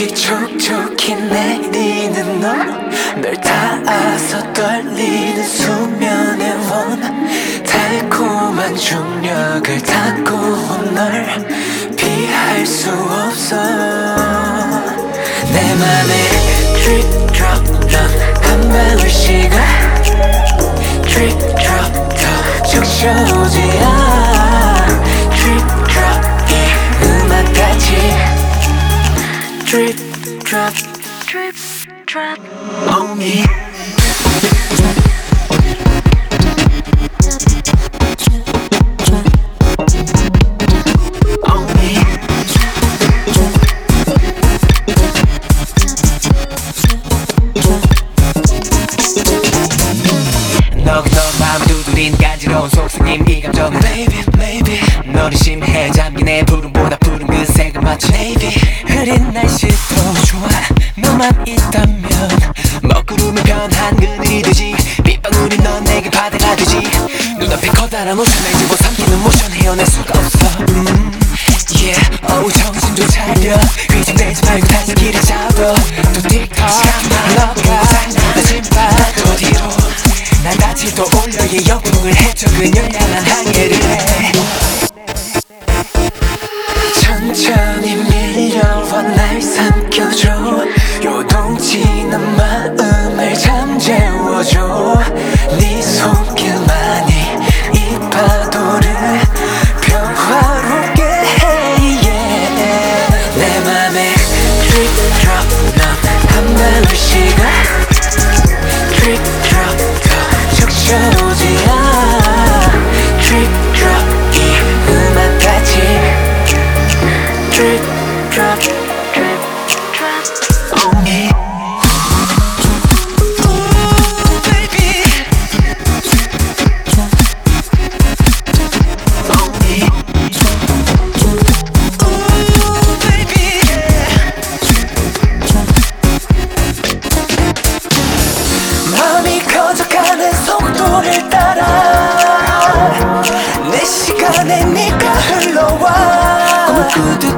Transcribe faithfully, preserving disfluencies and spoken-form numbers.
눈빛이 촉촉히 내리는 너, 널 닿아서 떨리는 수면의 원, 달콤한 중력을 닫고 온 널 피할 수 없어. 내 맘에 drip drop 넌 한 방울씩을 drip drop 더 적셔오지 않아. drip drop 이 음악같이 drip drop drip drop on me. 넉넉 마음을 두드린 간지러운 속삭임 이 감정은 Baby, baby 너를 심해 잠긴 내 푸른보다 푸른 그 색을 맞춰 Navy 흐린 날씨도 좋아 너만 있다면 먹구름이 변한 그늘이 되지 빗방울이 넌 내게 바다가 되지 눈앞에 커다란 오션을 집어삼키는 모션 헤어낼 수가 없어. 음, yeah, 어우 정신 좀 차려 귀장되지 말고 다시 길을 잡아 또 틱톡 흘러가 낮은 파도 뒤로 난 다시 또 올려 이 역풍을 헤쳐 그녀를 향한 항해를 해. 천천히 밀려와 날 삼켜줘 요동치는 마음을 잠재워줘 네 손길만이 이 파도를 평화롭게 해 yeah. 내 맘에 drip drop 넌 한 방울씩을 drip drop 적셔오지 않아. drip drop 이 음악같이 drip drop drip drop on me. Ooh baby on me. Ooh baby 마음이 커져가는 속도를 따라 내 시간에 네가 흘러와 꿈을 꾸듯